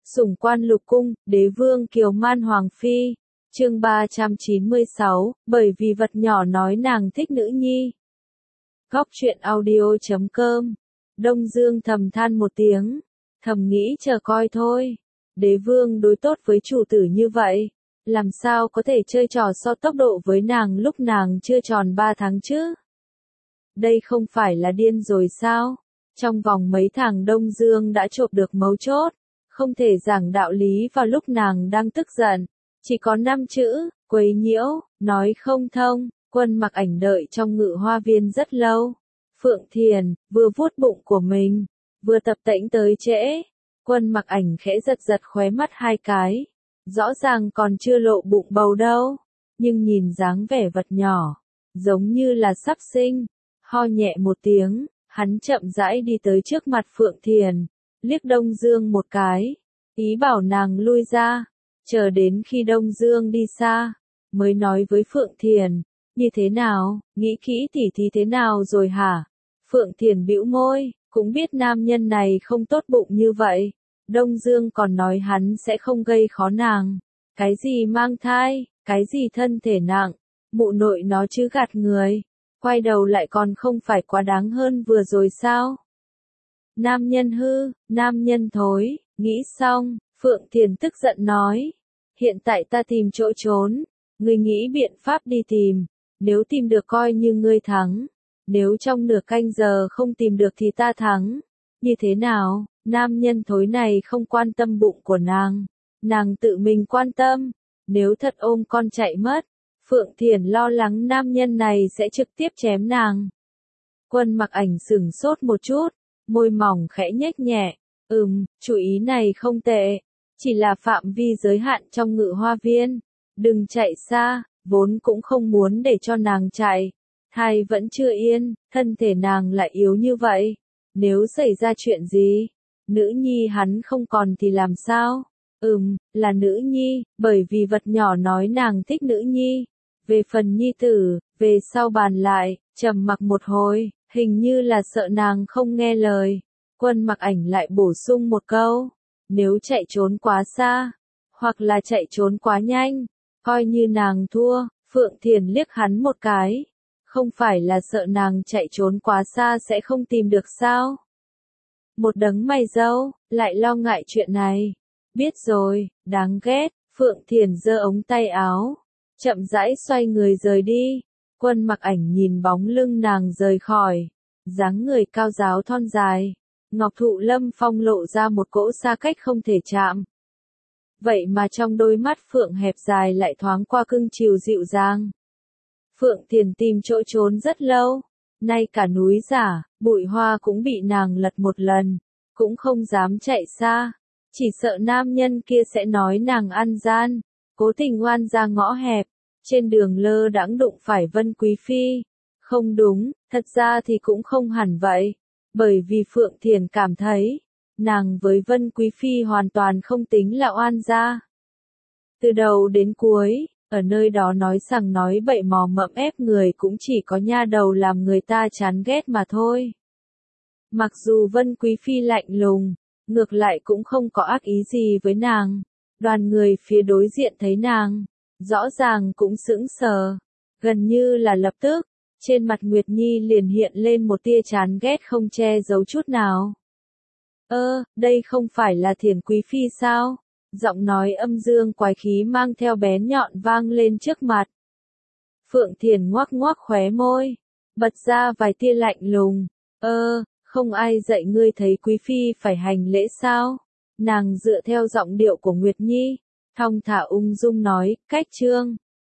Sủng quan lục cung, đế vương kiều man hoàng phi. Chương 396, bởi vì vật nhỏ nói nàng thích nữ nhi. Góc truyện audio.com. Đông Dương thầm than một tiếng, thầm nghĩ chờ coi thôi. Đế vương đối tốt với chủ tử như vậy, làm sao có thể chơi trò so tốc độ với nàng lúc nàng chưa tròn 3 tháng chứ? Đây không phải là điên rồi sao? Trong vòng mấy tháng Đông Dương đã chộp được mấu chốt, không thể giảng đạo lý vào lúc nàng đang tức giận. Chỉ có 5 chữ, quấy nhiễu, nói không thông. Quân Mặc Ảnh đợi trong ngự hoa viên rất lâu. Phượng Thiền, vừa vuốt bụng của mình, vừa tập tễnh tới trễ. Quân Mặc Ảnh khẽ giật giật khóe mắt 2 cái. Rõ ràng còn chưa lộ bụng bầu đâu, nhưng nhìn dáng vẻ vật nhỏ, giống như là sắp sinh. Ho nhẹ một tiếng, hắn chậm rãi đi tới trước mặt Phượng Thiền, liếc Đông Dương một cái, ý bảo nàng lui ra, chờ đến khi Đông Dương đi xa, mới nói với Phượng Thiền, như thế nào, nghĩ kỹ tỉ thí thế nào rồi hả? Phượng Thiền bĩu môi, cũng biết nam nhân này không tốt bụng như vậy. Đông Dương còn nói hắn sẽ không gây khó nàng. Cái gì mang thai, cái gì thân thể nặng, mụ nội nó chứ gạt người. Quay đầu lại còn không phải quá đáng hơn vừa rồi sao? Nam nhân hư, nam nhân thối, nghĩ xong, Phượng Thiền tức giận nói. Hiện tại ta tìm chỗ trốn, ngươi nghĩ biện pháp đi tìm, nếu tìm được coi như ngươi thắng. Nếu trong nửa canh giờ không tìm được thì ta thắng. Như thế nào? Nam nhân thối này không quan tâm bụng của nàng tự mình quan tâm. Nếu thật ôm con chạy mất, Phượng Thiền lo lắng nam nhân này sẽ trực tiếp chém nàng. Quân Mặc Ảnh sửng sốt một chút, môi mỏng khẽ nhếch nhẹ. Chủ ý này không tệ, chỉ là phạm vi giới hạn trong ngự hoa viên. Đừng chạy xa, vốn cũng không muốn để cho nàng chạy. Thai vẫn chưa yên, thân thể nàng lại yếu như vậy. Nếu xảy ra chuyện gì, nữ nhi hắn không còn thì làm sao? Là nữ nhi, bởi vì vật nhỏ nói nàng thích nữ nhi. Về phần nhi tử, về sau bàn lại, trầm mặc một hồi, hình như là sợ nàng không nghe lời. Quân Mặc Ảnh lại bổ sung một câu, nếu chạy trốn quá xa, hoặc là chạy trốn quá nhanh, coi như nàng thua. Phượng Thiền liếc hắn một cái, không phải là sợ nàng chạy trốn quá xa sẽ không tìm được sao? Một đấng mày râu, lại lo ngại chuyện này. Biết rồi, đáng ghét. Phượng Thiền giơ ống tay áo, chậm rãi xoay người rời đi. Quân Mặc Ảnh nhìn bóng lưng nàng rời khỏi, dáng người cao ráo thon dài, ngọc thụ lâm phong lộ ra một cỗ xa cách không thể chạm. Vậy mà trong đôi mắt Phượng hẹp dài lại thoáng qua cưng chiều dịu dàng. Phượng Thiền tìm chỗ trốn rất lâu, nay cả núi giả, bụi hoa cũng bị nàng lật một lần, cũng không dám chạy xa, chỉ sợ nam nhân kia sẽ nói nàng ăn gian, cố tình oan ra ngõ hẹp, trên đường lơ đãng đụng phải Vân Quý Phi. Không đúng, thật ra thì cũng không hẳn vậy, bởi vì Phượng Thiền cảm thấy, nàng với Vân Quý Phi hoàn toàn không tính là oan gia. Từ đầu đến cuối, ở nơi đó nói sằng nói bậy mò mẫm ép người cũng chỉ có nha đầu làm người ta chán ghét mà thôi. Mặc dù Vân Quý Phi lạnh lùng, ngược lại cũng không có ác ý gì với nàng. Đoàn người phía đối diện thấy nàng, rõ ràng cũng sững sờ, gần như là lập tức, trên mặt Nguyệt Nhi liền hiện lên một tia chán ghét không che giấu chút nào. Đây không phải là Thiền Quý Phi sao? Giọng nói âm dương quái khí mang theo bén nhọn vang lên trước mặt. Phượng Thiền ngoác ngoác khóe môi, bật ra vài tia lạnh lùng. Không ai dạy ngươi thấy Quý Phi phải hành lễ sao? Nàng dựa theo giọng điệu của Nguyệt Nhi, thong thả ung dung nói, cách chương.